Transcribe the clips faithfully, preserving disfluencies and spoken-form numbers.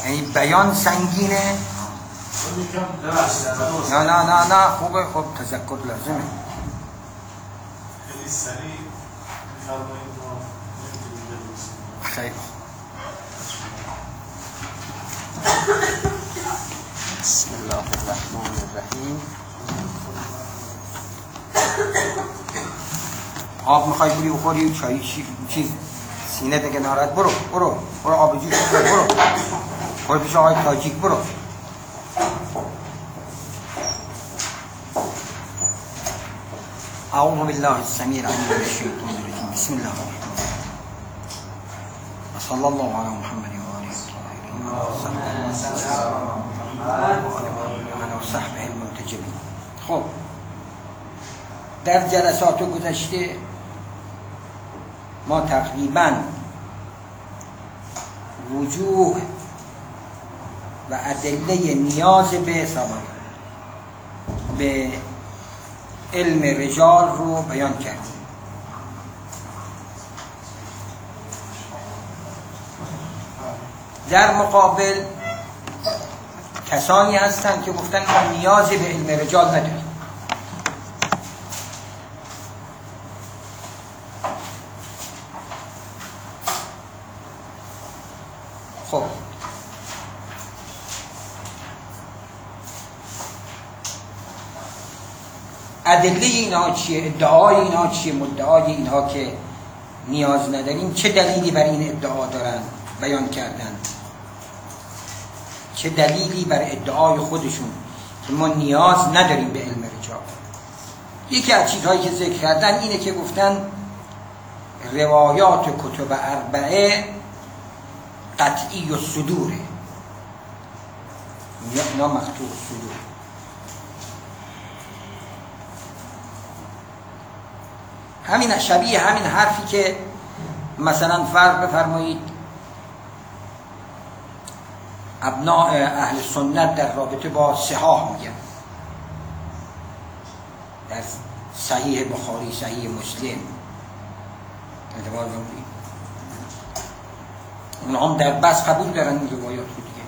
یعنی بیان سنگینه؟ نه نه نه نه خوبه، خب تذکر لازمه. خیلی سریع می‌فرمایید ما خیلی بسم الله الرحمن الرحیم. آب میخوای بری بخوری؟ چای چیز سینه دیگه ناراحت؟ برو برو برو آب جوش برو برو برو پیش آقای تاجیک برو. اعوذ بالله السمیع العلیم من الشیطان الرجیم. بسم الله الرحمن الرحیم. صلی الله علی محمد و آله و صحبه المنتجبین. خب در جلسات گذشته ما تقریبا وجوه و ادله نیاز به سلام به علم رجال رو بیان کردیم. در مقابل کسانی هستند که گفتن ما نیازی به علم رجال نداریم. خب ادله اینها چیه؟ ادعای اینها چیه؟ مدعای اینها که نیاز نداریم چه دلیلی بر این ادعا دارن بیان کردن؟ چه دلیلی بر ادعای خودشون که ما نیاز نداریم به علم رجال؟ یکی از چیزهایی که ذکر کردن اینه که گفتن روایات کتب اربعه قطعی و صدوره، یا مقطوع صدور. همین شبیه همین حرفی که مثلا فرق بفرمایید ابناء اهل سنت در رابطه با صحاح میگن، در صحیح بخاری، صحیح مسلم، اعتبار نمیدید اونها هم در بس قبول دارن این روایات رو دیگه،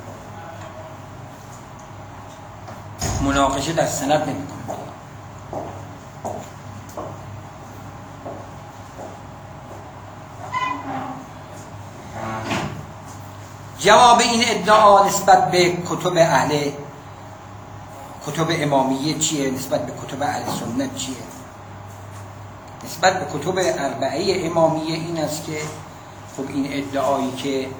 مناقشه در سند نمی کنن. جواب این ادعا نسبت به کتب اهل کتب امامیه چیه؟ نسبت به کتب اهل سنت چیه؟ نسبت به کتب اربعه امامیه این است که خب این ادعایی که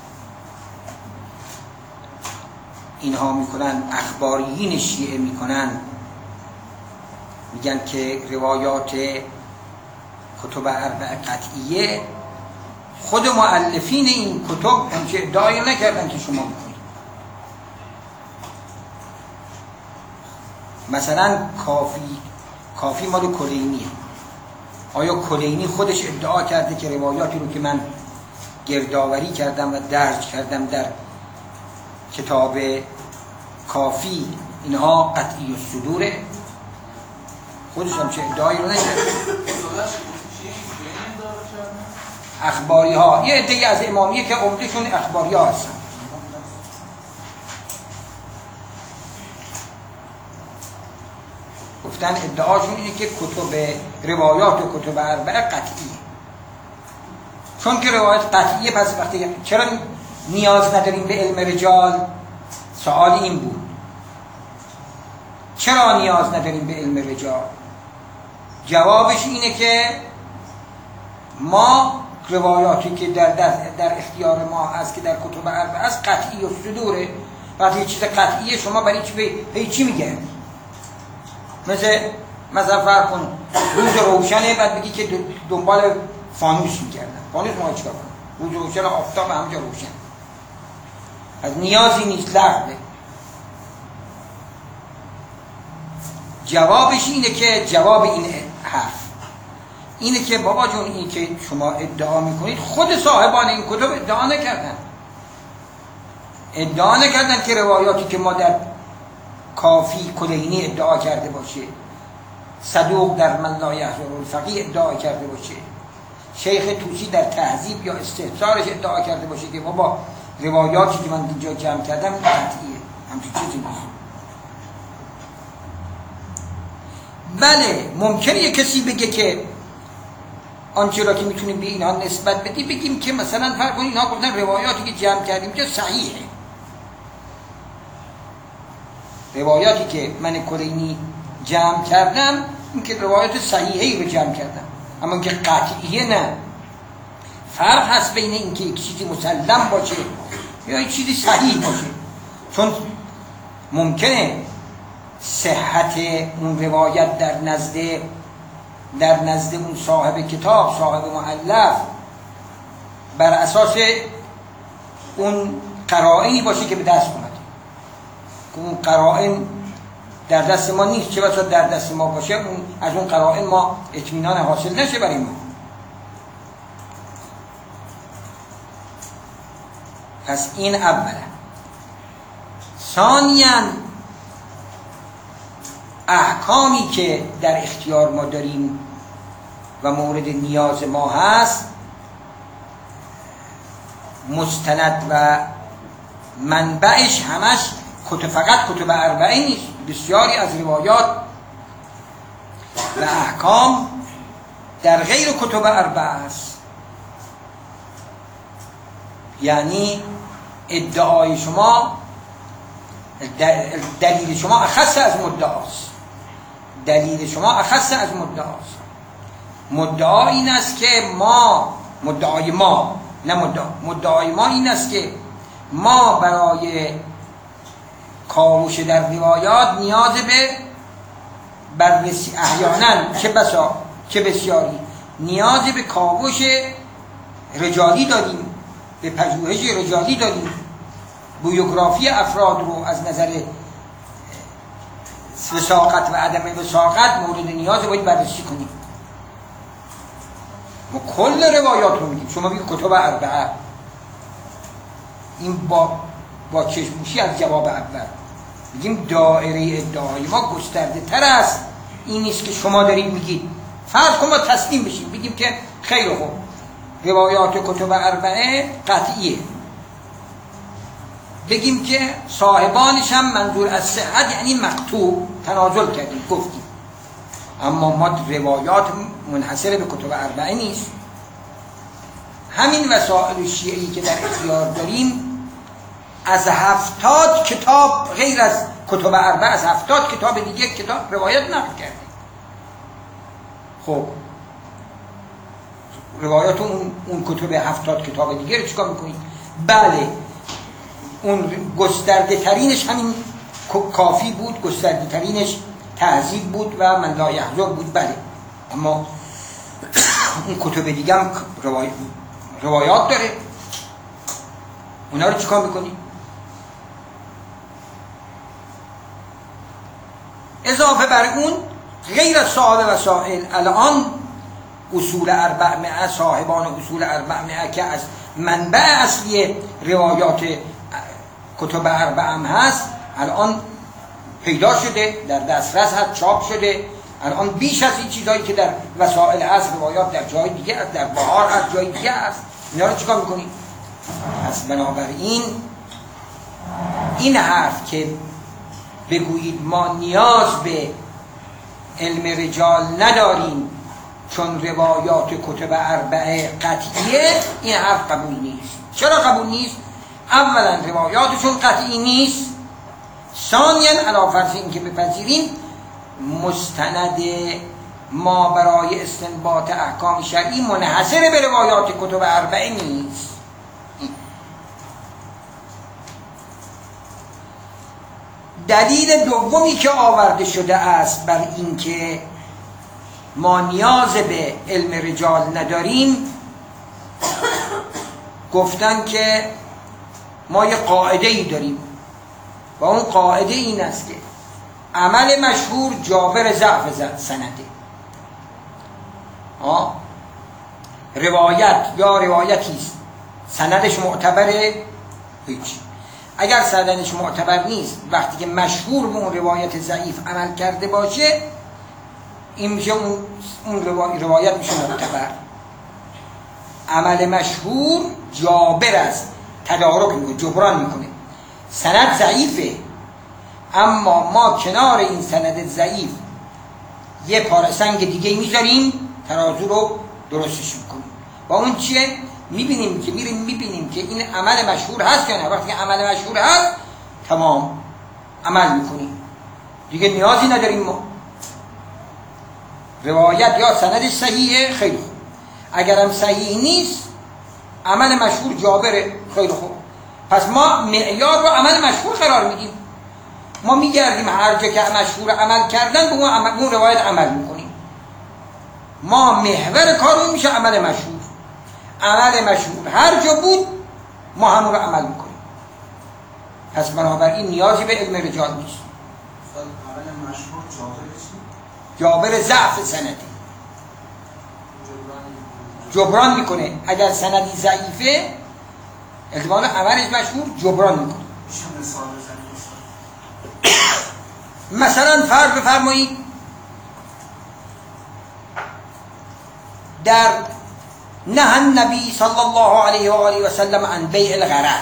اینها میکنن، اخباریین شیعه میکنن، میگن که روایات کتب اربعه قطعیه، خود مؤلفین این کتب همچه ادعایی نکردن که شما میکنید. مثلا کافی کافی مال کلینیه. آیا کلینی خودش ادعا کرده که روایاتی رو که من گردآوری کردم و درج کردم در کتاب کافی اینها قطعی و صدوره؟ خودش هم چه ادعایی رو نکرده. اخباری ها، یه عده‌ای از امامیه که عمدهشون اخباری ها هستن، گفتن ادعاشون اینه که کتب روایات و کتب اربعه قطعیه. چون که روایت قطعیه پس وقتی چرا نیاز نداریم به علم رجال؟ سوال این بود، چرا نیاز نداریم به علم رجال؟ جوابش اینه که ما روایاتی که در, در, در اختیار ما هست که در کتب اربعه است قطعی و صدوره. وقتی یه چیز قطعیه شما برای چی به چی میگه؟ مثل مثلا فرق کن روز روشنه بعد بگی که دنبال فانوس میکردن. فانوس ما چیکار کنیم؟ روز روشن، آفتاب همجا روشن، از نیازی نیست لغوه. جوابش اینه که جواب این حرف اینه که بابا جون این که شما ادعا میکنید خود صاحبان این کتب ادعا نکردن ادعا نکردن که روایاتی که ما در کافی کلینی ادعا کرده باشه، صدوق در من لا یحضر الفقیه ادعا کرده باشه، شیخ طوسی در تهذیب یا استحضارش ادعا کرده باشه که بابا روایاتی که من اینجا جمع کردم قطعیه، همچون چیزی نیست. بله ممکنه یه کسی بگه که آنچه را که میتونیم به اینها نسبت بدیم بگیم که مثلا فرق کنید اینها گفتن روایاتی که جمع کردیم که صحیحه، روایاتی که من کلینی جمع کردم این که روایات صحیحی رو جمع کردم، اما اینکه قطعیه نه. فرق هست بین اینکه یک چیزی مسلم باشه یا یک چیزی صحیح باشه، چون ممکنه صحت اون روایت در نزد در نزد اون صاحب کتاب، صاحب مؤلف، بر اساس اون قرائنی باشه که به دست اومده، که اون قرائن در دست ما نیست، چه بسا در دست ما باشه، اون از اون قرائن ما اطمینان حاصل نشه برای ما. پس این اولا. ثانیاً احکامی که در اختیار ما داریم و مورد نیاز ما هست مستند و منبعش همش کتب، فقط کتب اربعه نیست، بسیاری از روایات و احکام در غیر کتب اربعه است. یعنی ادعای شما، دلیل شما اخص از مدعاست، دلیل شما اخص از مدعاست. مدعا این است که ما، مدعای ما نه مدعا، مدعای ما این است که ما برای کاوش در روایات نیاز به بررسی، احیانا چه بسا چه بسیاری نیاز به کاوش رجالی داریم، به پژوهش رجالی داریم، بیوگرافی افراد رو از نظر وثاقت و عدم وثاقت مورد نیاز باید بررسی کنیم. ما کل روایات رو میگیم، شما بگید کتب اربعه، این با با چشموشی از جواب اول میگیم دایره ادعای ما گسترده تر است، این نیست که شما دارید میگید. فرض کن ما تسلیم بشیم بگیم که خیلی خوب روایات کتب اربعه قطعیه، بگیم که صاحبانش هم منظور از صحت یعنی مقطوع، تنازل کردیم گفتیم، اما ما روایات منحصر به کتب اربعه نیست. همین وسائل شیعی که در اختیار داریم از هفتاد کتاب غیر از کتب اربعه، از هفتاد کتاب دیگه کتاب روایت نقل کردیم. خب روایات اون, اون کتب هفتاد کتاب دیگه رو چیکار میکنید؟ بله اون گسترده ترینش همین کافی بود، گسترده ترینش تهذیب بود و من لا یحضر بود، بله، اما اون کتب دیگه هم روای... روایات داره، اونا رو چیکار میکنید؟ اضافه بر اون غیر از صاحب وسائل الان اصول اربعمائه، صاحبان اصول اربعمائه که از منبع اصلی روایات کتب اربعه هم هست الان پیدا شده، در دسترس هست، چاپ شده، الان بیش از این چیزایی که در وسائل هست روایات در جای دیگه هست، در بهار هست، جای دیگه هست. اینا رو چیکار میکنید؟ پس بنابراین این حرف که بگویید ما نیاز به علم رجال نداریم چون روایات کتب اربعه قطعیه، این حرف قبول نیست. چرا قبول نیست؟ اولا روایاتشون قطعی نیست، ثانیا علی فرض اینکه بپذیریم مستند ما برای استنباط احکام شرعی منحصر به روایات کتب اربعه نیست. دلیل دومی که آورده شده است بر اینکه ما نیاز به علم رجال نداریم، گفتن که ما یه قاعده ای داریم و اون قاعده این است که عمل مشهور جابر ضعف سنده. آه روایت یا روایتی است سندش معتبره، هیچ. اگر سندش معتبر نیست، وقتی که مشهور به اون روایت ضعیف عمل کرده باشه، این میشه اون, اون روایت میشه معتبر. عمل مشهور جابر است تدارک میکنه، جبران میکنه. سند ضعیفه، اما ما کنار این سند ضعیف یه پاره سنگ دیگه میذاریم، ترازو رو درستش میکنیم. با اون چیه؟ میبینیم که میریم میبینیم که این عمل مشهور هست یا نه. وقتی که عمل مشهور هست تمام عمل میکنیم، دیگه نیازی نداریم ما. روایت یا سندش صحیحه، خیلی خوب. اگرم صحیح نیست، عمل مشهور جابره، خیلی خوب. پس ما معیار رو عمل مشهور قرار میدیم. ما میگردیم هر جا که مشهور عمل کردن به اون, اون روایت عمل میکنیم. ما محور کارمون میشه عمل مشهور. عمل مشهور هر جا بود ما همون رو عمل میکنیم. پس بنابراین نیازی به علم رجال نیست. عمل مشهور جابر چی؟ جابر ضعف سندی، جبران میکنه. اگر سندی ضعیفه احتمال عملش مشهور جبران میکنه. میشه مثال بزنید؟ مثلا فرض بفرمایید در نهى النبی صلی الله علیه و آله و سلم عن بیع الغرر،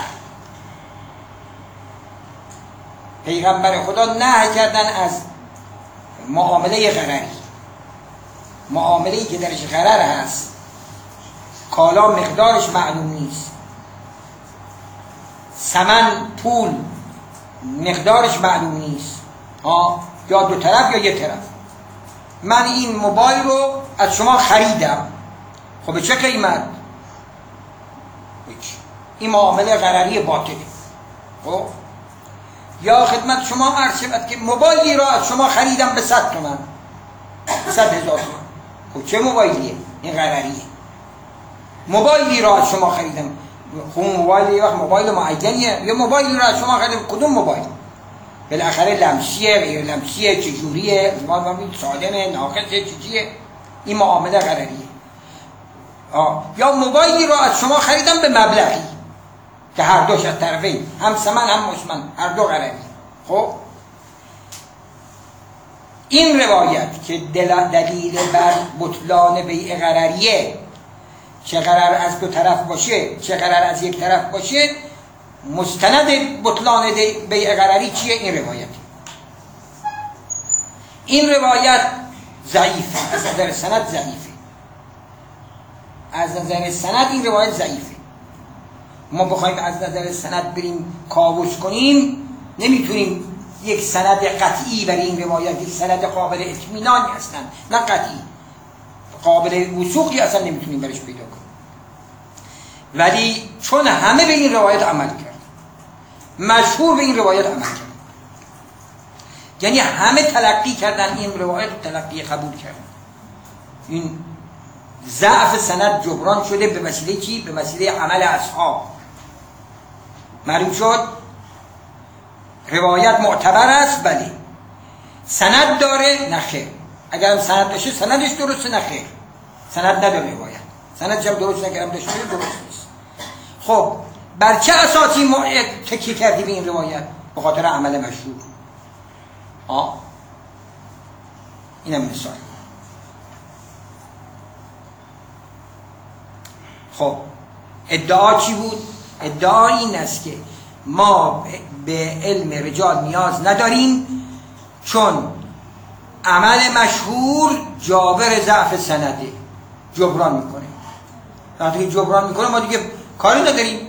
پیغمبر خدا نهی کردن از معامله غرری، معامله‌ای که درش غرر هست، کالا مقدارش معلوم نیست، ثمن پول مقدارش معلوم نیست، ها، یا دو طرف یا یک طرف. من این موبایل رو از شما خریدم، خب به چه قیمت؟ این معامله غرری باطله. خب یا خدمت شما عرض شود که موبایلی را از شما خریدم به صد تومن، صد هزار تومن. خب چه موبایلیه؟ این غرریه. موبایلی را از شما خریدم، خب موبایل یه وقت موبایل معینیه، یا موبایلی را از شما خریدم، کدوم موبایل؟ بالاخره لمسیه غیر لمسیه، چجوریه، ما ببینید سالمه ناقصه چجوریه؟ این معامله غرریه. آه. یا موبایلی را از شما خریدم به مبلغی که هر دوش از طرفین، هم ثمن هم مسمن، هر دو غرری. خب این روایت که دلیل بر بطلان بیع غرریه، چه غرر از دو طرف باشه چه غرر از یک طرف باشه، مستند بطلان بیع غرری چیه؟ این روایت. این روایت ضعیفه، از نظر سند ضعیفه. از نظر سند این روایت ضعیفه. ما بخوایم از نظر سند بریم کاوش کنیم، نمیتونیم یک سند قطعی برای این روایت، یک سند قابل اطمینانی هستن، نه قطعی، قابل وثوقی اصلا نمیتونیم برش پیدا کنیم. ولی چون همه به این روایت عمل کرد، مشهور به این روایت عمل کرد، یعنی همه تلقی کردن این روایت، تلقی قبول کردن، این ضعف سند جبران شده به وسیله چی؟ به وسیله عمل اصحاب. معلوم شد روایت معتبر است، بله. سند داره؟ نه خیر. اگر هم سند داشته سندش درسته؟ نه خیر، سند نداره روایت، سندش هم درست نگرم داشته درست نیست. خب بر چه اساسی ما تکیه کردی به این روایت؟ به خاطر عمل مشهور. آه اینم مثال. خب ادعا چی بود؟ ادعا این است که ما به علم رجال نیاز نداریم، چون عمل مشهور جابر ضعف سنده، جبران میکنه. وقتی جبران میکنه ما دیگه کاری نداریم.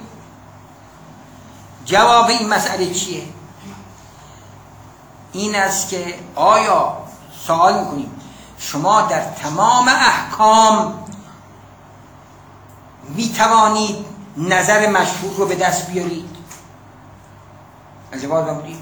جواب این مسئله چیه؟ این است که آیا سوال میکنیم شما در تمام احکام میتوانید نظر مشهور رو به دست بیارید؟ جواب بودید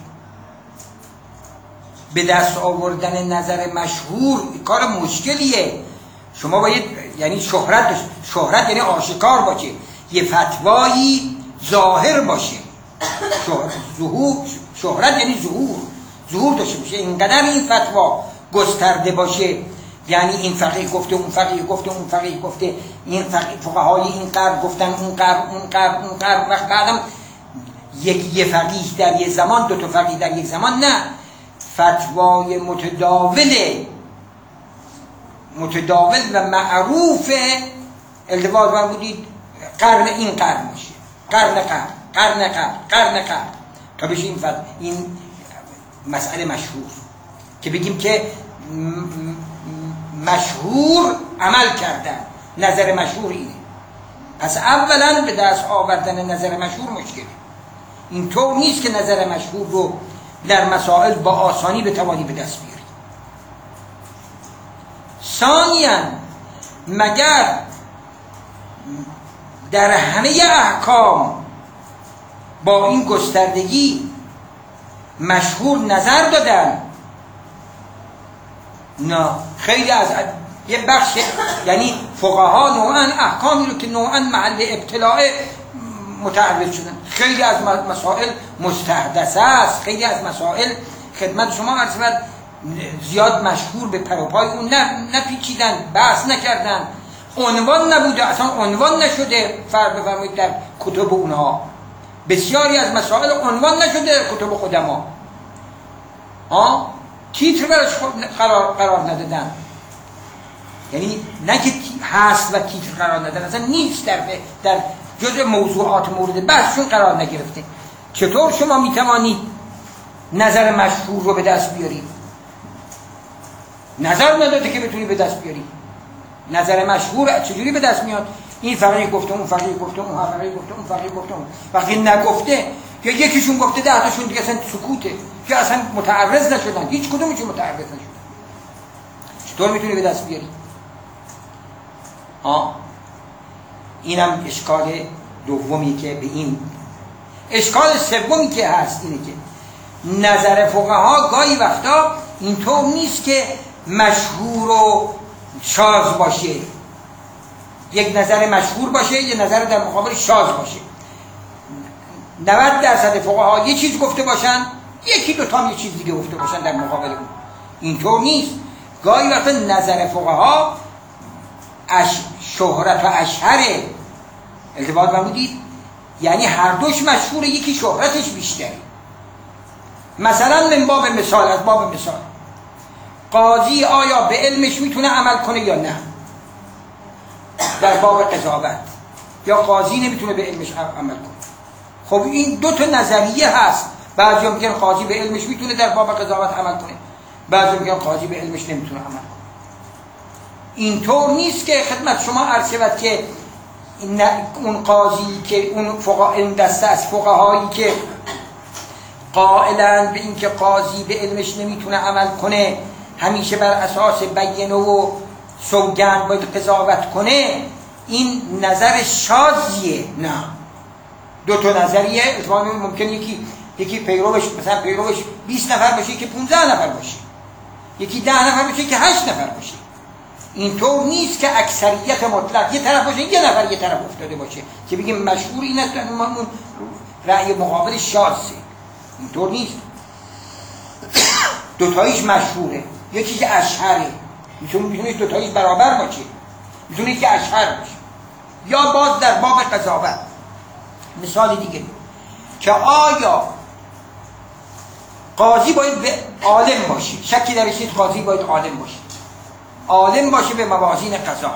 به دست آوردن نظر مشهور کار مشکلیه. شما باید یعنی شهرت شهرت یعنی آشکار باشه، یه فتوایی ظاهر باشه. شهرت ظهور شهرت یعنی ظهور ظهور داشته باشه، اینقدر این فتوا گسترده باشه، یعنی این فقیه گفته اون فقیه گفته اون فقیه گفته، این فقیه فقهای این قرن گفتن اون قرن اون قرن اون قرن، وقت بعدم یک یه فقیه در یک زمان، دو تا فقیه در یک زمان، نه، فتوای متداول متداول و معروف التفات بر بودید قرن این قرن باشه، قرن قرن قرن قبل قرن قبل تا بشه این, فد... این مسئله مشهور که بگیم که مشهور عمل کردن. نظر مشهور اینه. پس اولا به دست آوردن نظر مشهور مشکله. اینطور نیست که نظر مشهور رو در مسائل با آسانی بتوانی به دست بیاری. ثانیاً مگر در همه احکام با این گستردگی مشهور نظر دادن؟ نه، خیلی از یه بخش، یعنی فقها نوعاً احکامی رو که نوعاً محل ابتلاع متعرض شدن. خیلی از مسائل مستحدثه است، خیلی از مسائل خدمت شما عرض کرد زیاد مشهور به پروپای اون نپیچیدن، بحث نکردن، عنوان نبوده، اصلا عنوان نشده. فرق بفرمایید در کتب اونها بسیاری از مسائل عنوان نشده در کتب قدما، ها تیتر برش قرار, قرار ندادن. یعنی نه که هست و تیتر قرار ندادن، اصلا نیست، در در جزء موضوعات مورد بحثشون قرار نگرفته. چطور شما میتوانید نظر مشهور رو به دست بیارید؟ نظر نداده که بتونی به دست بیاری. نظر مشهور چجوری به دست میاد؟ این فقیه گفته، اون فقیه گفته، اون فقیه گفته، اون فقیه گفته، اون وقتی نگفته یا یکیشون گفته ده تاشون دیگه اصلا سکوته، که اصلا متعرض نشدن، هیچ کدومشون متعرض نشدن. چطور میتونی به دست بیاری؟ ها اینم اشکال دومی که به این. اشکال سومی که هست اینه که نظر فقها گاهی وقتا اینطور نیست که مشهور و شاذ باشه، یک نظر مشهور باشه، یک نظر در مقابل شاذ باشه. نود درصد فقها یه چیز گفته باشن، یکی دو تا یه چیز دیگه گفته باشن در مقابل اون. اینطور نیست. گاهی وقتا نظر فقها اش شهرت و اشهره. التفات فرمودید؟ یعنی هر دوش مشهوره، یکی شهرتش بیشتره. مثلا من باب مثال، از باب مثال قاضی آیا به علمش میتونه عمل کنه یا نه؟ در باب قضاوت یا قاضی نمیتونه به علمش عمل کنه؟ خب این دو تا نظریه هست. بعضی میگن قاضی به علمش میتونه در باب قضاوت عمل کنه، بعضی میگن قاضی به علمش نمیتونه عمل کنه. اینطور نیست که خدمت شما عرض شود که اون قاضی که اون فقها، این دسته از فقهایی که قائلن به اینکه قاضی به علمش نمیتونه عمل کنه، همیشه بر اساس بینه و سوگند باید قضاوت کنه، این نظر شاذیه. نه، دو تا نظریه اتفاقا ممکن یکی یکی پیروش مثلا پیروش بیست نفر باشه، یکی پانزده نفر باشه، یکی ده نفر باشه، یکی هشت نفر باشه. اینطور نیست که اکثریت مطلق یه طرف باشه، یه نفر یه طرف افتاده باشه که بگیم مشهور این است، اون رأی مقابل شاذه. اینطور نیست. دوتاییش مشهوره، یکی که اشهره، میتونه دوتاییش برابر باشه، میتونه که اشهر باشه. یا باز در باب قضاوت مثال دیگه که آیا قاضی باید به عالم باشه؟ شکی درش نیست، قاضی باید عالم باشه، عالم باشه به موازین قضا.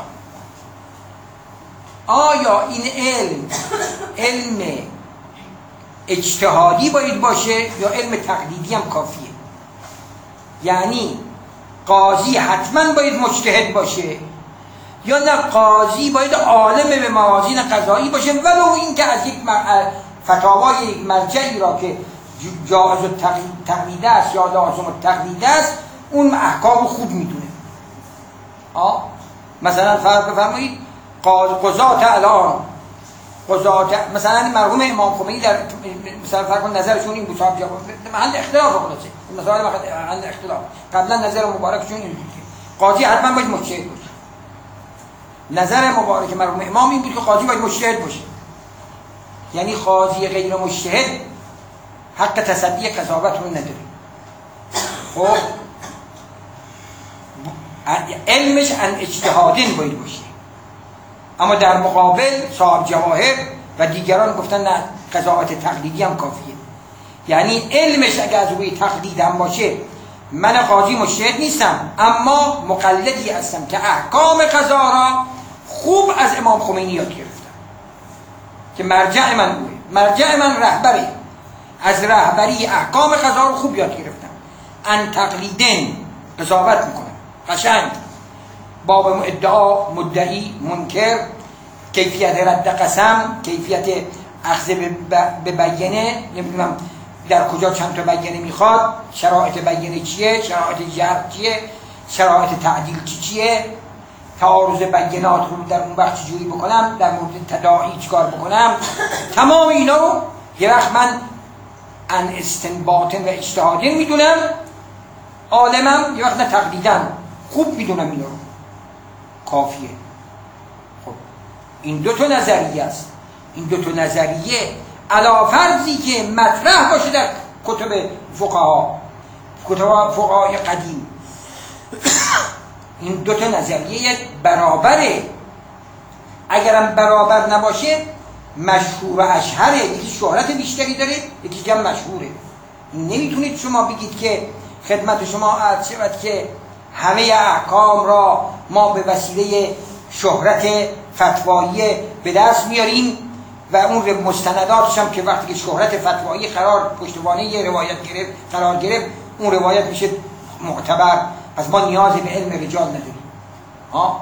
آیا این علم علم اجتهادی باید باشه یا علم تقلیدی هم کافیه؟ یعنی قاضی حتما باید مجتهد باشه یا نه قاضی باید عالم به موازین قضایی باشه، ولو این که از یک فتاوای یک مرجعی را که جائز التقلید است یا لازم التقلید است اون احکام خوب میدونه. آه مثلا فرض بفرمایید قضات الان قضات مثلا مرحوم امام خمینی در مثلا فرض نظرشون این بود، صاحب جواب محل اختلاف خلاصه، مثلا محل اختلاف. قبلا نظر مبارکشون این بود که قاضی حتما باید مجتهد باشه. نظر مبارک مرحوم امام این بود که قاضی باید مجتهد باشه، یعنی قاضی غیر مجتهد حق تصدی قضاوت رو نداره. خب علمش ان اجتهادین باید باشه. اما در مقابل صاحب جواهر و دیگران گفتن نه، قضاوت تقلیدی هم کافیه. یعنی علمش اگر از روی تقلید هم باشه، من قاضی مجتهد نیستم اما مقلدی هستم که احکام قضا را خوب از امام خمینی یاد گرفتم که مرجع من بوده، مرجع من رهبره، از رهبری احکام قضا رو خوب یاد گرفتم. ان تقلیدن قضاوت میکنم قشنگ، باب ادعا مدعی منکر، کیفیت رد قسم، کیفیت اخذ به بیانه، نمیدونم در کجا چند تا بیانه میخواد، شرایط بیانه چیه، شرایط جرح چیه، شرایط تعدیل چی چیه، تعارض بیانات رو در اون وقت چجوری بکنم، در مورد تداعی چیکار بکنم. تمام اینا رو یه وقت من ان استنباط و اجتهاد میدونم، عالمم یه وقت نه تقلیدم خوب میدونم اینا رو، کافیه. خب این دو تا نظریه است. این دو تا نظریه علی فرضی که مطرح باشه در کتب فقها، کتب فقهای قدیم، این دو تا نظریه برابره. اگرم برابر نباشه مشهور و اشهره، یکی شهرت بیشتری داره یکی کم مشهوره. نمیتونید شما بگید که خدمت شما عرض شود که همه احکام را ما به وسیله شهرت فتوایی به دست میاریم و اون مستنداتش هم که وقتی که شهرت فتوایی قرار پشتوانه یه روایت گرفت قرار گرفت، اون روایت میشه معتبر، از ما نیازی به علم رجال نداریم. ها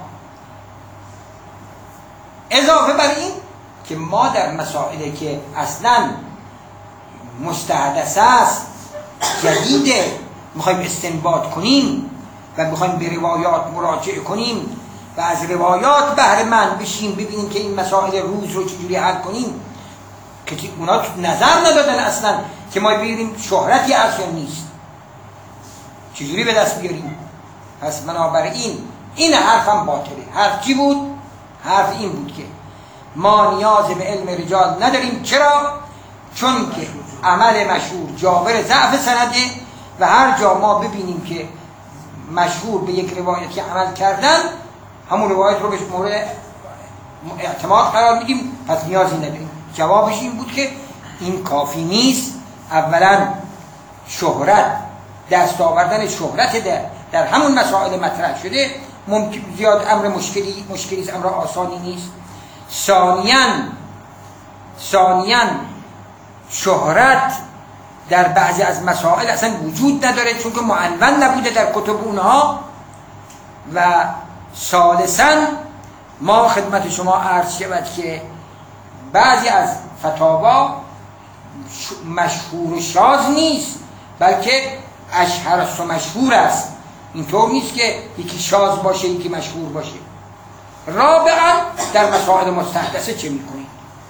اضافه بر این که ما در مسائلی که اصلا مستحدث است، جدیده، میخوایم استنباط کنیم و میخوایم به روایات مراجعه کنیم و از روایات بهره مند بشیم، ببینیم که این مسائل روز رو چجوری حل کنیم، که اونا نظر ندادن اصلا که ما ببینیم شهرتی هست یا نیست، چجوری به دست بیاریم. پس بنابراین این حرفم باطله. حرف چی بود؟ حرف این بود که ما نیاز به علم رجال نداریم. چرا؟ چون که عمل مشهور جابر ضعف سنده و هر جا ما ببینیم که مشهور به یک روایتی عمل کردن، همون روایت رو به مورد اعتماد قرار میدیم، پس نیازی نداریم. جوابش این بود که این کافی نیست. اولا شهرت، دست آوردن شهرت در, در همون مسائل مطرح شده ممکن زیاد امر مشکلی مشکلی امر آسانی نیست. ثانیاً ثانیاً شهرت در بعضی از مسائل اصلا وجود نداره چون که معنون نبوده در کتب اونها. و ثالثاً ما خدمت شما عرض شود که بعضی از فتاوا مشهور و شاذ نیست، بلکه اشهر است و مشهور است. اینطور نیست که یکی شاذ باشه یکی مشهور باشه. رابعاً در مسائل مستحدثه چه میکنید؟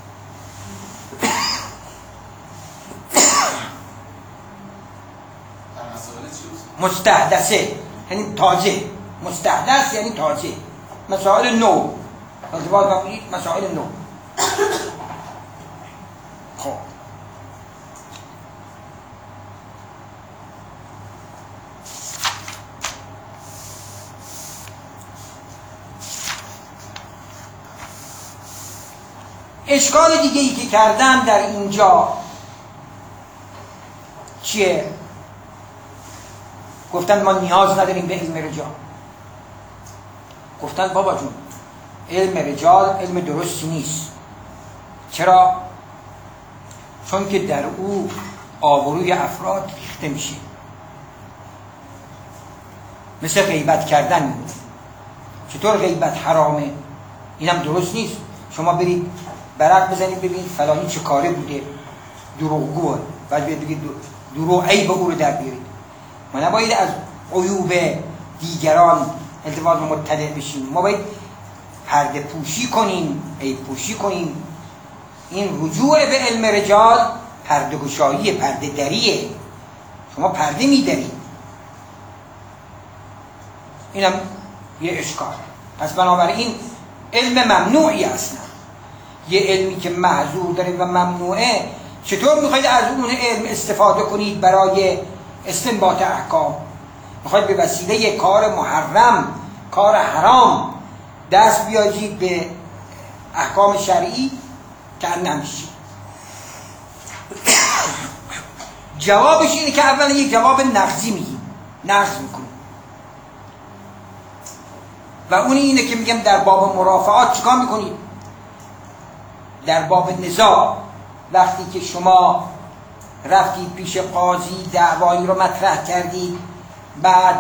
مستحدثه یعنی تازه، مستحدث یعنی تازه، مسائل نو، مسائل نو. خب اشکال دیگه ای که کردم در اینجا چیه؟ گفتن ما نیاز نداریم به علم رجال. گفتن بابا جون علم رجال علم درستی نیست. چرا؟ چون که در او آبروی افراد ریخته میشه، مثل غیبت کردن میمونه. چطور غیبت حرامه؟ اینم درست نیست. شما برید برق بزنید ببینید فلانی چه کاره بوده، دروغگوه، بعد بگید دروغ عیب او رو در بیارید. ما نباید از عیوب دیگران التفات مطلع بشیم، ما باید پرده پوشی کنیم، عیب پوشی کنیم. این رجوع به علم رجال پرده گشایی، پرده دریه. شما پرده میدارید، اینم یه اشکال. پس بنابراین علم ممنوعی اصلا، یه علمی که محظور داره و ممنوعه، چطور میخواید از اون علم استفاده کنید برای استنباط احکام؟ میخواید به وسیله کار محرم، کار حرام دست بیایید به احکام شرعی که نمیشه. جوابش اینه که اولا یک جواب نقضی میگیم، نقض میکنیم، و اون اینه که میگم در باب مرافعات چیکار میکنید؟ در باب نزاع وقتی که شما رفتید پیش قاضی دعوایی رو مطرح کردید، بعد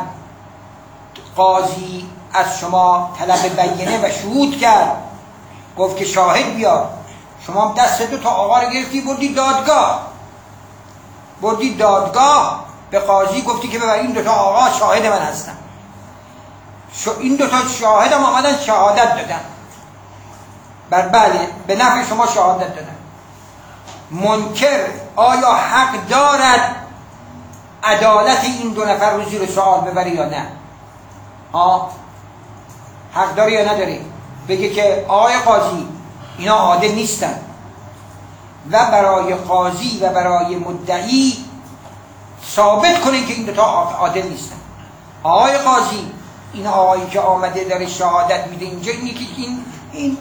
قاضی از شما طلب بینه و شهود کرد، گفت که شاهد بیار، شما دست دو تا آقا رو گرفتی بردی دادگاه، بردی دادگاه به قاضی گفتی که ببر این دو تا آقا شاهد من هستن، این دو تا شاهد هم آمدن شهادت دادن، بر بله به نفع شما شهادت دادن. منکر آیا حق دارد عدالت این دو نفر رو زیر سوال ببره یا نه؟ ها حق داره یا نداره؟ بگه که آقای قاضی اینا عادل نیستن و برای قاضی و برای مدعی ثابت کنه که این دو تا عادل نیستن. آقای قاضی این آقایی که آمده داره شهادت میده اینجا، اینی که این این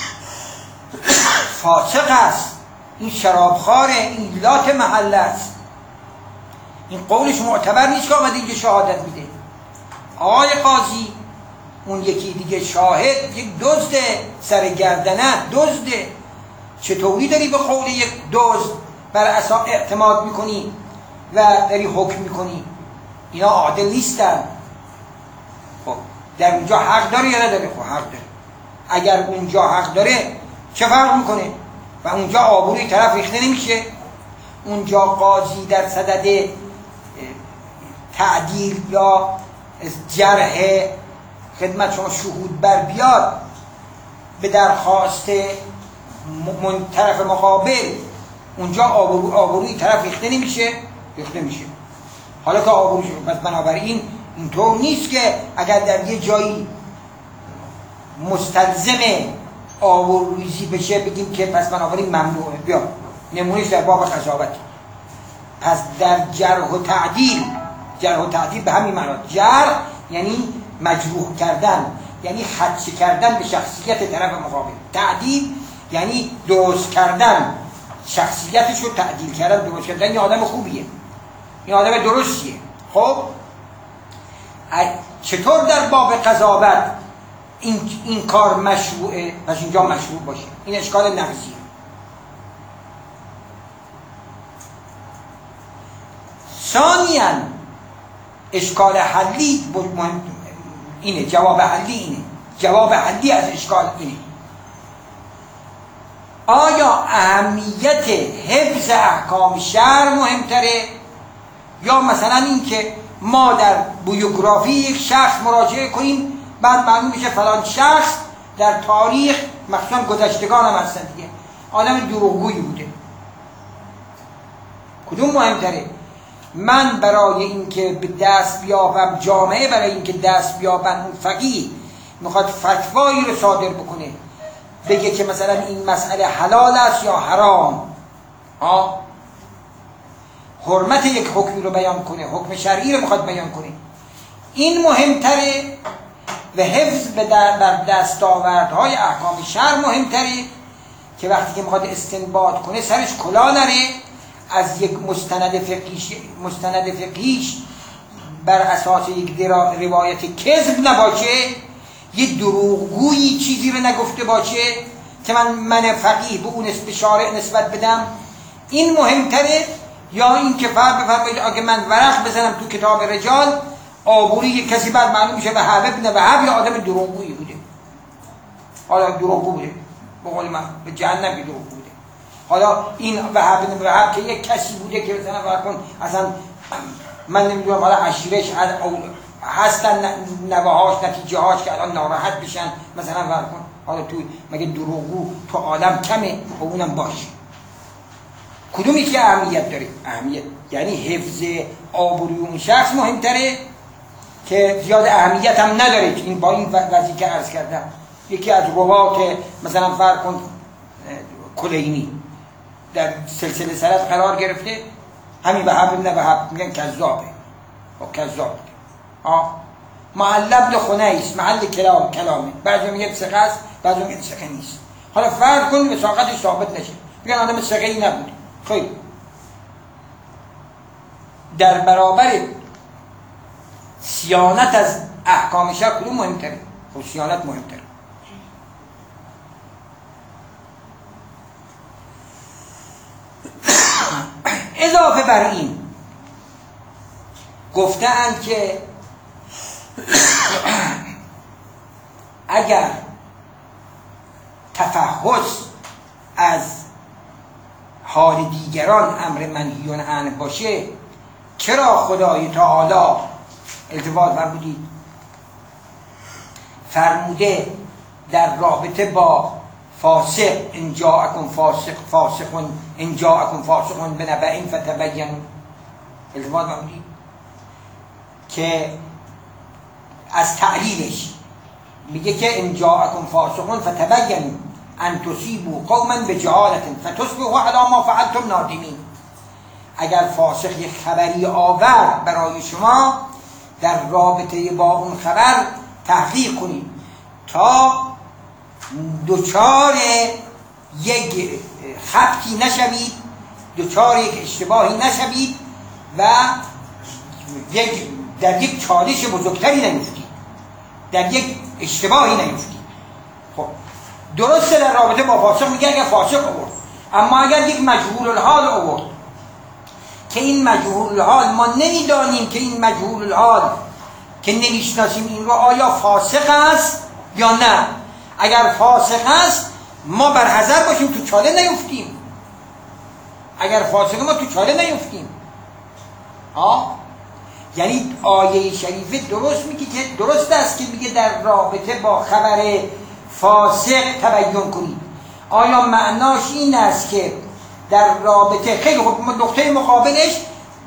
فاسق است، این شرابخواره، این لات محله است، این قولش معتبر نیست که آمده اینجا شهادت میده. آقای قاضی اون یکی دیگه شاهد یک دزد سر گردنه، دزده، چطوری داری به قول یک دزد بر اساس اعتماد میکنی و داری حکم میکنی؟ اینا عادل نیستن. خب در اونجا حق داره یا نداره؟ خب حق داره. اگر اونجا حق داره چه فرق میکنه؟ و اونجا آبروی طرف ریخته نمیشه. اونجا قاضی در صدد تعدیل یا جرح خدمت شما شهود بر بیاد به درخواست من طرف مقابل، اونجا آبرو آبروی طرف ریخته نمیشه، ریخته میشه. حالا که آبروش پس بنابراین اینطور نیست که اگر در یه جایی مستلزم آبروریزی بشه بگیم که پس بنابراین ممنوعه. بیا نمونهش در باب قضاوت. پس در جرح و تعدیل، جرح و تعدیل به همین معنی، جرح یعنی مجروح کردن، یعنی خدشه کردن به شخصیت طرف مقابل. تعدیل یعنی درست کردن، شخصیتش رو تعدیل کردن، درست کردن. این آدم خوبیه، این آدم درستیه. خب چطور در باب قضاوت این, این کار مشروعه؟ پس اینجا مشروع باشه. این اشکال نقضیه. ثانیاً اشکال حلی اینه، جواب حلی اینه، جواب حلی از اشکال اینه: آیا اهمیت حفظ احکام شرع مهمتره یا مثلا این که ما در بیوگرافی یک شخص مراجعه کنیم بعد معلوم میشه فلان شخص در تاریخ مخصوصا گذشتگان هم هستن دیگه آدم دروغگویی بوده؟ کدوم مهمتره؟ من برای اینکه به دست بیابم، جامعه برای اینکه دست بیابن، اون فقیه میخواد فتوایی رو صادر بکنه بگه که مثلا این مسئله حلال است یا حرام، ها حرمت یک حکمی رو بیان کنه، حکم شرعی رو میخواد بیان کنه، این مهمتره و حفظ به بر دستاوردهای احکام شرع مهمتره که وقتی که میخواد استنباط کنه سرش کلا نره، از یک مستند فقهیش مستند فقهیش بر اساس یک روایت کذب نباشه، یک دروغگویی چیزی رو نگفته باشه که من من فقیه به اون استشاره نسبت بدم. این مهمتره یا این که فرض بفرمایید اگه من ورق بزنم تو کتاب رجال آبوری کسی بعد معلوم میشه وهاب ابن وهاب یا آدم دروغگویی بوده، حالا دروغگو بوده، به قول من به جهنم دروغ بوده. حالا این وهاب ابن وهاب که یک کسی بوده که مثلا فرض کن اصلا من نمیدونم حالا عشیرش هستن نوهاش نتیجه هاش که الان ناراحت بشن مثلا فرض کن، حالا تو مگه دروغگو تو عالم کمه و اونم باشه. کدومی که اهمیت داره؟ اهمیت یعنی حفظ آبروی اون شخص مهمتره که زیاد اهمیت هم نداره. این با این وضعی که عرض کردم یکی از روات مثلا فرض کن کلینی در سلسله سند قرار گرفته، همین وهاب ابن وهاب میگن کذابه و کذاب ها معلب ابن خنیس محل کلام کلامه، بعضی میگن ثقه است بعضی میگن ثقه نیست. حالا فرض کن وثاقتش ثابت نشه میگن آدم ثقه‌ای نبود. خیلی در برابر صیانت از احکام شرع کدوم مهمتره؟ خب صیانت مهمتره. اضافه بر این گفتند که اگر تفحص از حال دیگران امر منهی عنه باشه، چرا خدای تعالی التفات فرمودید فرموده در رابطه با فاسق ان جاءکم فاسق فاسق ان جاءکم فاسق بنبأ فتبینوا، التفات فرمودید که از تعلیلش میگه که ان جاءکم فاسق فتبینوا ان تصیبوا قوما بجهالة فتصبحوا علی ما فعلتم نادمین. اگر فاسق یک خبری آور برای شما، در رابطه با اون خبر تحقیق کنید تا دوچار یک خطی نشوید، دوچار یک اشتباهی نشوید و یک در یک چالش بزرگتری نیفتید، در یک اشتباهی نیفتید. خب درسته در رابطه با فاسق میگه اگر فاسق آورد، اما اگر یک مجهول الحال آورد که این مجهول الحال ما نمیدانیم که این مجهول الحال که نمیشناسیم این رو آیا فاسق است یا نه، اگر فاسق است ما بر حذر باشیم تو چاله نیفتیم، اگر فاسق ما تو چاله نیفتیم. آه یعنی آیه شریفه درست میگه که درست است که میگه در رابطه با خبر فاسق تبیین کنید. آیا معناش این است که در رابطه خیلی خوب نقطه مقابلش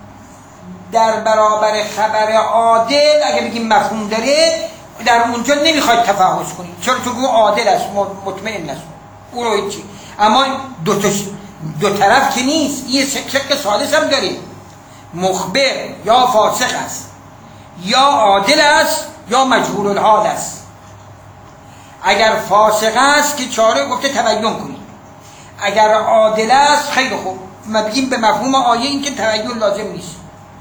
در برابر خبر عادل اگه بگیم مفهوم داره، در اونجا نمیخواید تفحص کنید، چرا؟ چون او عادل است، مطمئن است، او رو چی. اما دو, دو طرف که نیست، یه شق ثالث هم داره، مخبر یا فاسق است یا عادل است یا مجهول الحال است. اگر فاسق است که چاره گفته تبیین کنید، اگر عادل است خیلی خوب ما بگیم به مفهوم آیه این که تبیین لازم نیست،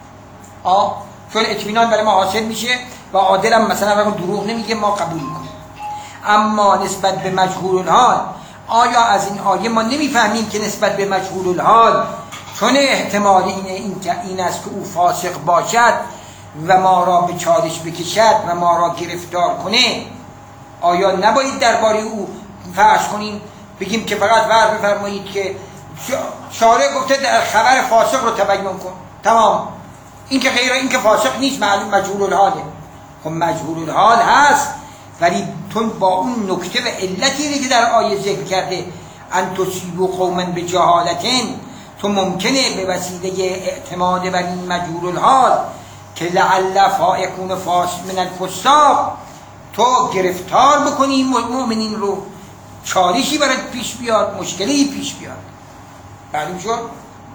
آه چون اطمینان برای ما حاصل میشه و عادل هم مثلا اگر دروغ نمیگه ما قبول کنیم. اما نسبت به مجهول الحال آیا از این آیه ما نمیفهمیم که نسبت به مجهول الحال چون احتمال اینه این, این است که او فاسق باشد و ما را به چالش بکشد و ما را گرفتار کنه، آیا نباید درباره او فرض کنیم بگیم که فقط فرض بفرمایید که شارع گفته در خبر فاسق رو تبیین کن، تمام، این که غیر این که فاسق نیست، معلوم مجهول الحاله. خب مجهول الحال هست، ولی تو با اون نکته و علتی که در آیه ذکر کرده ان تصیبوا قوما بجهالة، تو ممکنه به وسیله اعتماد بر این مجهول الحال که لعل فایکون فاس من الفساق تو گرفتار بکنی مؤمنین رو، چالشی برات پیش بیاد، مشکلی پیش بیاد. معلوم شد؟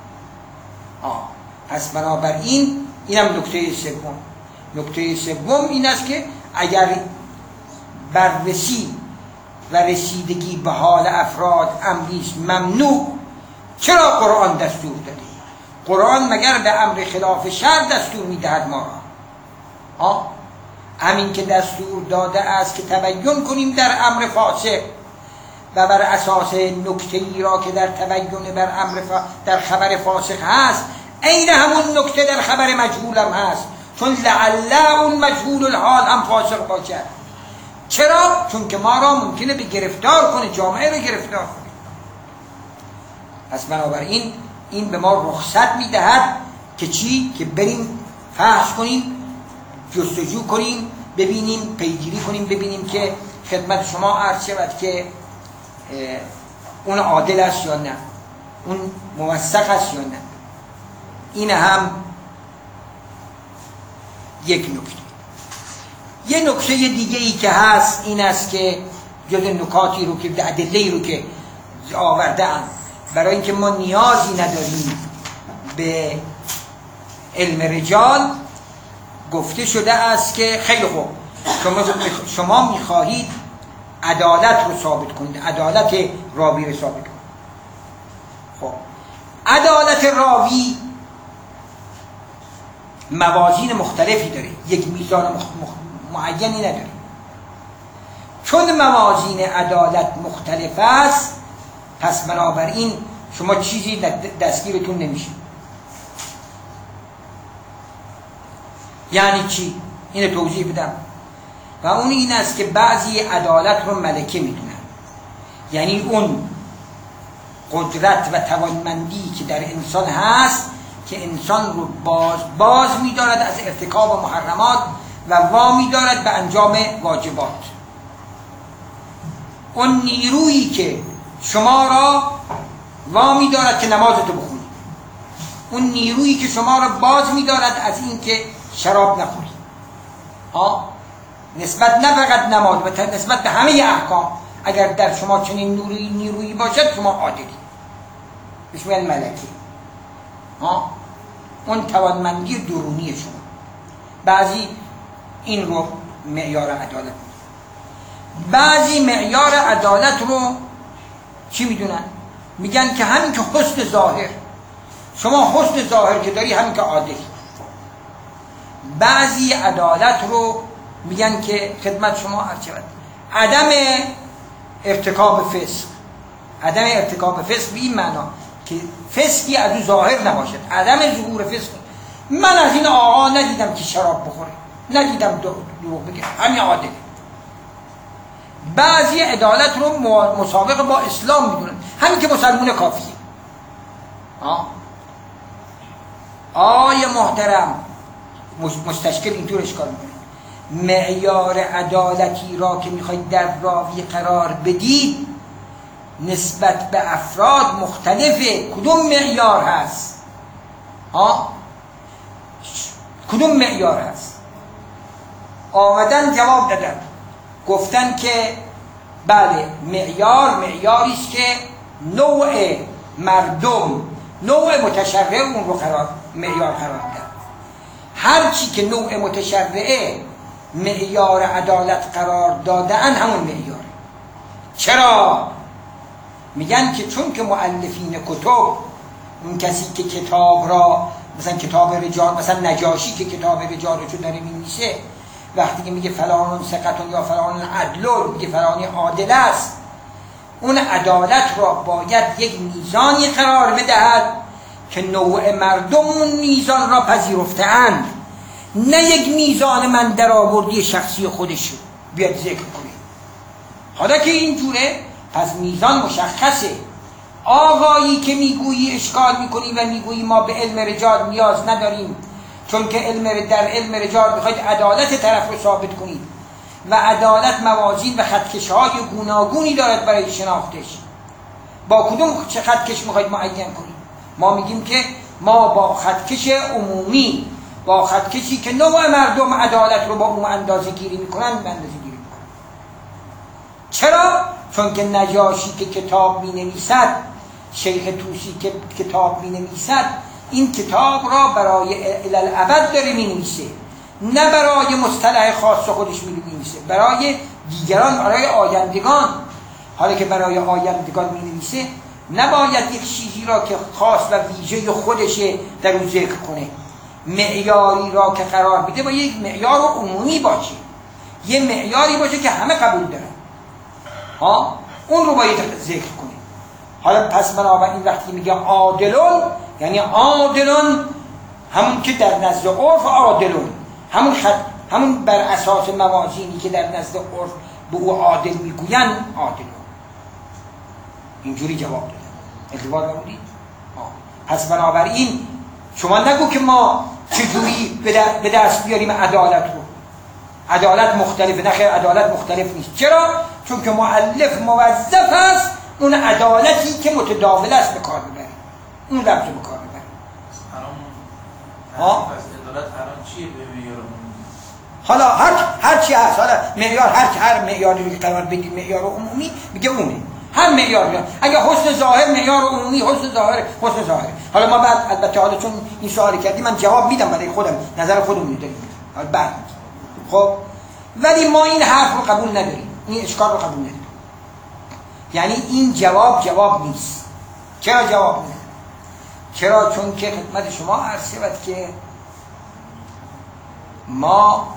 آه پس بنابراین اینم نکته سوم. نکته سوم این است که اگر بررسی و رسیدگی به حال افراد امریست ممنوع، چرا قرآن دستور داده؟ قرآن مگر به امر خلاف شر دستور میدهد ما را؟ آه همین که دستور داده است که تبیین کنیم در امر فاسق و بر اساس نکته ای را که در تبیین بر امر فا... در خبر فاسق هست، عین همون نکته در خبر مجهول هم هست، چون لعل اون مجهول الحال هم فاسق باشد. چرا؟ چون که ما را ممکنه به گرفتار کنه، جامعه رو گرفتار کنه. پس بنابراین این به ما رخصت میدهد که چی؟ که بریم فحص کنیم، جستجو کنیم، ببینیم، پیگیری کنیم، ببینیم که خدمت شما عرض شود که اون عادل است یا نه، اون موثق است یا نه. این هم یک نکته. یه نکته دیگه ای که هست این است که جز نکاتی رو که ادله‌ای رو که آوردن برای اینکه ما نیازی نداریم به علم رجال، گفته شده است که خیلی خوب شما شما میخواهید عدالت رو ثابت کنید، عدالت راوی رو ثابت کنید. خب عدالت راوی موازین مختلفی داره، یک میزان مخ... مخ... معینی نداره. چون موازین عدالت مختلف است، پس بنابراین شما چیزی دستگیرتون نمیشه. یعنی چی؟ اینو توضیح بدم. و اون این است که بعضی عدالت رو ملکه میدونن، یعنی اون قدرت و توانمندی که در انسان هست که انسان رو باز باز می‌دارد از ارتکاب محرمات و وامی دارد به انجام واجبات. اون نیرویی که شما را وامی دارد که نمازتو بخونید، اون نیرویی که شما را باز می‌دارد از اینکه شراب نخورید، ها، نسبت نه فقط نماز و نسبت به همه احکام. اگر در شما چنین نیرویی نیرویی باشد شما عادلی، بهش میگن ملکی. ها، اون توانمندی درونی شما. بعضی این رو معیار عدالت، بعضی معیار عدالت رو چی میدونن؟ میگن که همین که حسن ظاهر، شما حسن ظاهر که داری همین که عادلی. بعضی عدالت رو میگن که خدمت شما عرض شود عدم ارتکاب فسق. عدم ارتکاب فسق به این معنا که فسقی از او ظاهر نباشد، عدم ظهور فسق. من از این آقا ندیدم که شراب بخوره، ندیدم دروغ بگه، همین عادله. بعضی عدالت رو مسابقه با اسلام میدونن، همین که مسلمون کافیه. آه آیه محترم مستشکل اینطور اشکال میکنه، معیار عدالتی را که میخواید در راوی قرار بدید نسبت به افراد مختلفه. کدوم معیار هست؟ ها؟ کدوم معیار هست؟ آمدن جواب دادن، گفتن که بله معیار معیاری است که نوع مردم، نوع متشرع اون رو قرار معیار قرار داد. هر چی که نوع متشرعه معیار عدالت قرار دادن همون معیاره. چرا؟ میگن که چون که مؤلفین کتب، اون کسی که کتاب را مثلا کتاب رجال، مثلا نجاشی که کتاب رجال رو داره می‌نویسه، وقتی که میگه فلان ثقتون یا فلان عدلون، میگه فلانی عادل است، اون عدالت را باید یک میزانی قرار بدهد که نوع مردم اون میزان را پذیرفته‌اند، نه یک میزان من در آوردی شخصی خودش بیاد ذکر کنه. حالا که اینجوره پس میزان مشخصه. آقایی که میگویی اشکال میکنی و میگویی ما به علم رجال نیاز نداریم، چون که علم در علم رجال میخواید عدالت طرف رو ثابت کنید و عدالت موازین و خطکش‌های گوناگونی دارد برای شناختش. با کدوم خطکش میخواید معین کنید؟ ما میگیم که ما با خطکش عمومی، با خطکشی که نوع مردم عدالت رو با اون اندازه گیری میکنن به اندازه گیری میکنن. چرا؟ چون که نجاشی که کتاب می نویسد، شیخ توسی که کتاب می نویسد، این کتاب را برای الالعبد داره می نویسه، نه برای مصطلح خاص خودش می نویسه، برای دیگران، برای آیندگان. حالا که برای آیندگان می نویسه نباید یک چیزی را که خاص و ویژه خودشه در اون ذکر کنه. معیاری را که قرار بده با یک معیار عمومی باشه، یه معیاری باشه که همه قبول دارن، ها، اون رو باید ذکر کنه. حالا پس بنابراین وقتی میگه عادلون، یعنی عادلون همون که در نزد عرف عادلون، همون خط، همون بر اساس موازینی که در نزد عرف به او عادل میگوین عادلون. اینجوری جواب دادن. اعتبار نمودید؟ پس بنابراین شما نگو که ما چجوری به دست بیاریم عدالت رو. عدالت مختلفه. نه خیر، عدالت مختلف نیست. چرا؟ چون که مؤلف موظف است اون عدالتی که متداول است به کار ببره، اون لفظ به کار ببره. ها؟ پس عدالت حرام چیه به معیار عمومی؟ حالا هر هر چی هست، حالا معیار هر هر معیاری که قرار بدید معیار عمومی میگه اونه. هم معیار میاد. اگه حسن ظاهر معیار عمومی، حسن ظاهر حسن ظاهر. حالا ما بعد البته حالا چون این سوالی کردی من جواب میدم برای خودم، نظر خودم میدم. حالا بعد خب ولی ما این حرف رو قبول نداریم، این اشکال رو قبول نداریم. یعنی این جواب جواب نیست. چرا جواب نیست؟ چرا؟ چون که خدمت شما عرض شود که ما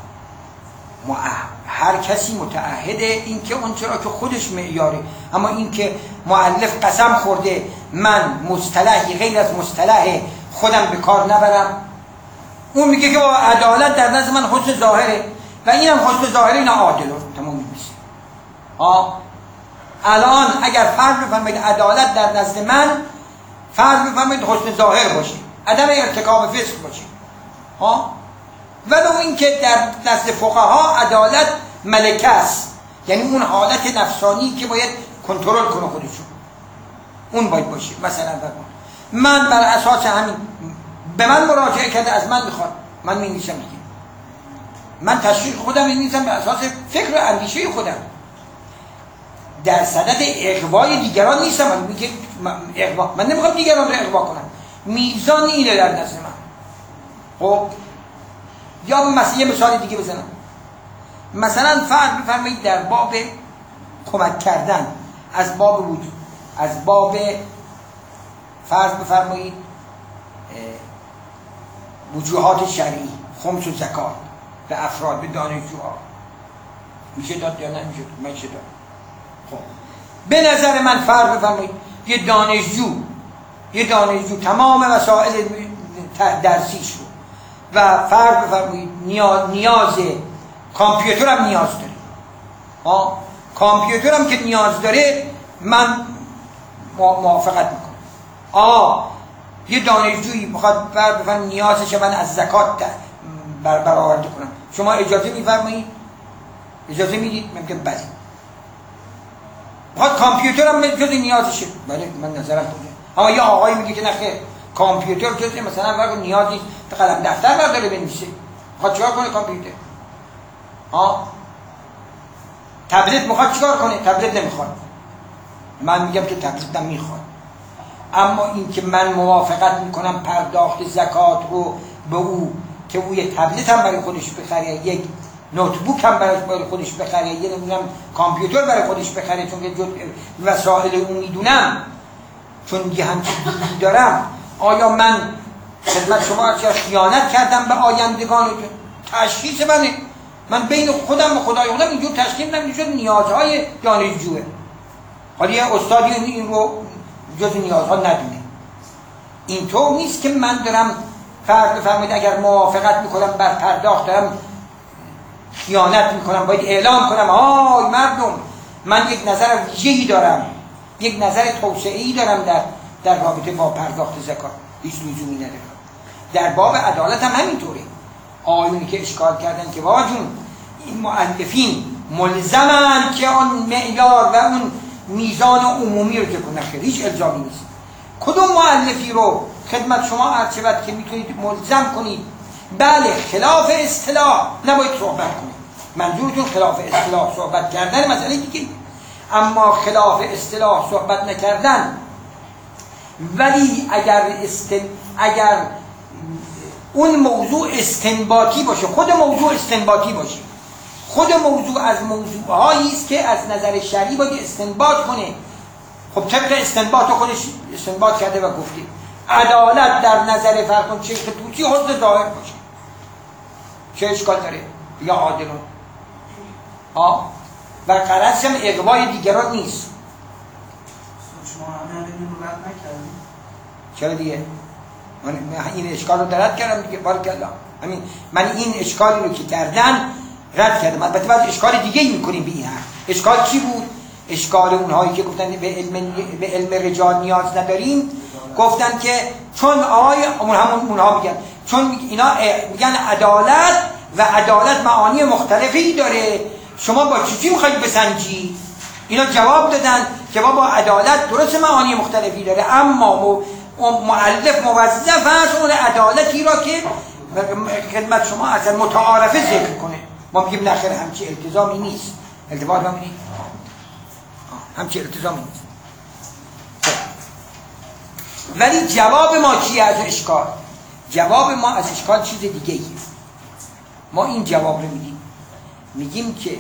هر کسی متعهده این که اون چرا که خودش معیاره، اما این که مؤلف قسم خورده من مصطلحی غیر از مصطلح خودم به کار نبرم، اون میگه که عدالت در نظر من حسن ظاهره و اینم حسن ظاهره، اینا عادله، تمام میشه. ها الان اگر فرض بفرمایید عدالت در نزد من فرض بفرمایید حسن ظاهر باشه، عدم ارتکاب فسق باشه، ها ولو اینکه در نزد فقها عدالت ملکه است، یعنی اون حالت نفسانی که باید کنترل کنه خودشون، اون باید باشه. مثلا بگم من بر اساس همین به من مراجعه کرده، از من میخواد، من می‌نویسم دیگه، من تشریح خودم می‌نویسم بر اساس فکر و اندیشه خودم، در صدد اغوای دیگران نیستم. من میگه اغوا، من نمیخوام دیگران رو اغوا کنم، میزان اینه در نظر من. خب یا مثلا یه مثال دیگه بزنم، مثلا فرض بفرمایید در باب کمک کردن از باب وجود، از باب فرض بفرمایید وجوهات شرعی، خمس و زکات به افراد، به دانشجوها، میشه داد یا نمیشه؟ میشه داد. خب به نظر من فرض بفرمایید یه دانشجو یه دانشجو تمام وسایل درسیش رو و فرض بفرمایید نیاز نیاز کامپیوتر هم نیاز داره، ها کامپیوتر هم که نیاز داره من موافقت میکنم. آه یه دانشجویی میخواد فرض بفرمایید نیازش من از زکات بر برآورده کنم، شما اجازه میفرمایید؟ اجازه میدید؟ من میگم بله. میخواد کامپیوتر هم جز نیازشه، بله من نظرم بوده. اما یه آقایی میگه که نخیر کامپیوتر جز مثلا برای نیازی به قلم دفتر برداره بنویسه، میخواد چیکار کنه کامپیوتر؟ ها تبلت میخواد چیکار کنه؟ تبلت نمیخواد. من میگم که تبلت هم میخواد، اما این که من موافقت میکنم پرداخت زکات رو به او که او یه تبلت هم برای خودش بخره، یک نوتبوک هم برای خودش بخره، یه نمیدونم کامپیوتر برای خودش بخره، چون که جز وسایل اون میدونم، چون یه همچین دیدی دارم. آیا من خدمت شما ارچه خیانت کردم به آیندگان؟ تشخیص منه، من بین خودم و خدای خودم اینجور تشخیص نمیدونم نیازهای دانشجوه. حالا یه استادی این رو جز نیازها ندونه. اینطور نیست که من دارم فرض بفرمایید اگر موافقت میکنم بر پرداخت دارم خیانت میکنم، باید اعلام کنم آی مردم من یک نظر ویژه‌ای دارم، یک نظر توسعه‌ای دارم در در رابطه با پرداخت زکات. هیچ لزومی نداره. در باب عدالت هم همینطوره. آیونی که اشکال کردن که واجون این مؤلفین ملزمن که آن معیار و اون میزان عمومی رو که کنن، هیچ الزامی نیست. کدوم مؤلفی رو خدمت شما عرض شود که میتونید ملزم کنید بله خلاف اصطلاح نباید صحبت کنید؟ منظورتون خلاف اصطلاح صحبت کردن مسئله دیگه، اما خلاف اصطلاح صحبت نکردن ولی اگر استن... اگر اون موضوع استنباطی باشه، خود موضوع استنباطی باشه، خود موضوع از موضوعهایی است که از نظر شرعی باید استنباط کنه. خب طبق استنباط خودش استنباط کرده و گفته عدالت در نظر فرقون شیخ طوسی حسن ظاهر باشه، چه اشکال داره؟ یا عادلون آه و قرص هم اقوای دیگران نیست. شما همه این رو رد نکردید؟ چرا دیگه؟ من این اشکال رو رد کردم دیگه، بارکالله. همین من این اشکالی رو که کردن رد کردم. البته بعد اشکال دیگه ای میکنیم به این حرف. اشکال چی بود؟ اشکال اونهایی که گفتن به علم به علم رجال نیاز نداریم، گفتن که چون آقای اون همون اونها میگن چون اینا میگن عدالت و عدالت معانی مختلفی داره، شما با چی چی میخواید بسنجی؟ اینا جواب دادن که با عدالت درست معانی مختلفی داره، اما مؤلف موظف است اون عدالتی را که خدمت شما اصلا متعارفه ذکر کنه. ما میگیم نخیر همچی التزامی نیست. التباط هم نیست، همچی التزامی نیست. ولی جواب ما چیه از اشکال؟ جواب ما از اشکال چیز دیگه ایه. ما این جواب رو میدیم، میگیم که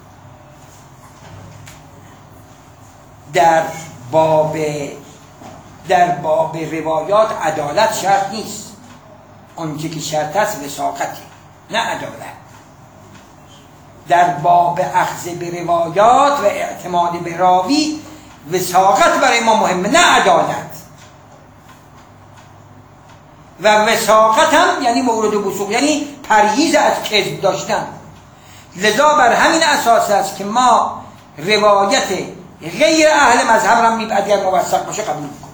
در باب در باب روایات عدالت شرط نیست، آنچه که شرط است وثاقته نه عدالت. در باب اخذ به روایات و اعتماد به راوی وثاقت برای ما مهمه نه عدالت. و وساقت هم یعنی مورد وثوق، یعنی پرهیز از کذب داشتن. لذا بر همین اساس است که ما روایت غیر اهل مذهب را می اگر موثق باشه قبول میکنیم.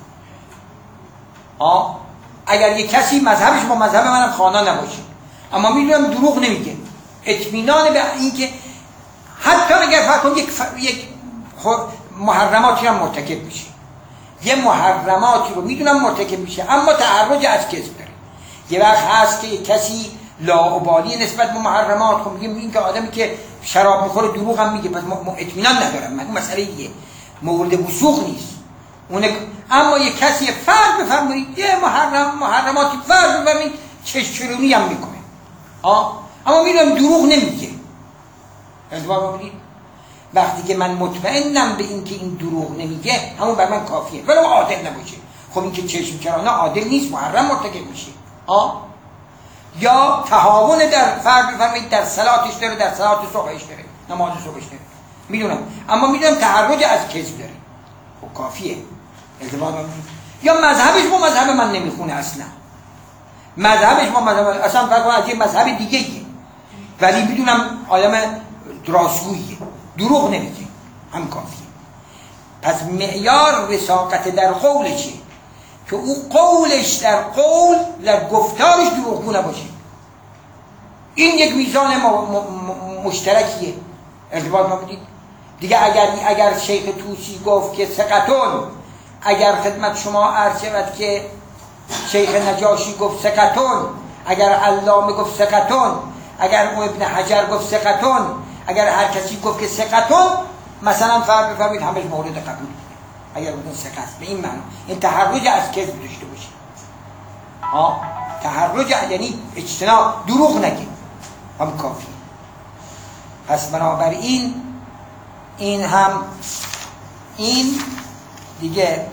آه اگر یک کسی مذهبش با مذهب منم خوانا نباشه اما میدونم دروغ نمیگه، اطمینان به اینکه حتی اگر فرض کنید یک ف... یک محرماتی هم مرتکب میشه، یه محرماتی رو میدونم مرتکب میشه اما تحرج از کذب داره. یه وقت هست که یک کسی لاابالی نسبت به محرمات، خب میگیم این که آدمی که شراب میخوره دروغ هم میگه، پس اطمینان ندارم من، اون مسئله یه مورد وثوق نیست اون. اما یک کسی فرض بفرمایید یه محرم محرماتی فرض بفرمایید چشچرونی هم میکنه آه اما میدونم دروغ نمیگه. ازدواج ببینید وقتی که من مطمئنم به این که این دروغ نمیگه همون بر من کافیه ولو عادل نباشه. خب این که چشم چرانه عادل نیست، محرم مرتکب میشه. آه یا تهاون در فرض بفرمایید در صلاتش داره، در صلات صبحش داره، نماز صبحش داره، میدونم اما میدونم تحرج از کذب داره، خب کافیه. ازدواج ببینید یا مذهبش با مذهب من نمیخونه، اصلا مذهبش با مذهب اصلا فرق از یه مذهب دیگه ایه. ولی میدونم آدم راستگوییه، دروغ نمیگه، هم کافیه. پس معیار وثاقت در قولشه که او قولش در قول در گفتارش دروغگو نباشه. این یک میزان م... م... مشترکیه. ارتباط ما بدید دیگه. اگر اگر شیخ طوسی گفت که ثقتون، اگر خدمت شما عرض شود که شیخ نجاشی گفت ثقتون، اگر علامه گفت ثقتون، اگر ابن حجر گفت ثقتون، اگر هر کسی گفت که ثقتون، مثلا فرض بفرمایید همش مورد قبول. اگر بودن ثقت به این معنی این تحرج از کذب داشته باشه. ها تحرج یعنی اجتناب، دروغ نگه، هم کافی. پس بنابراین این هم این دیگه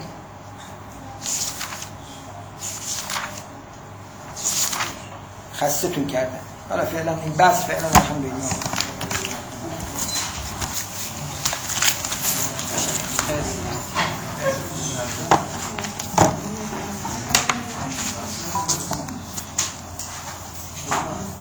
خستتون کردن. حالا فعلا این بس فعلا الحمدلله.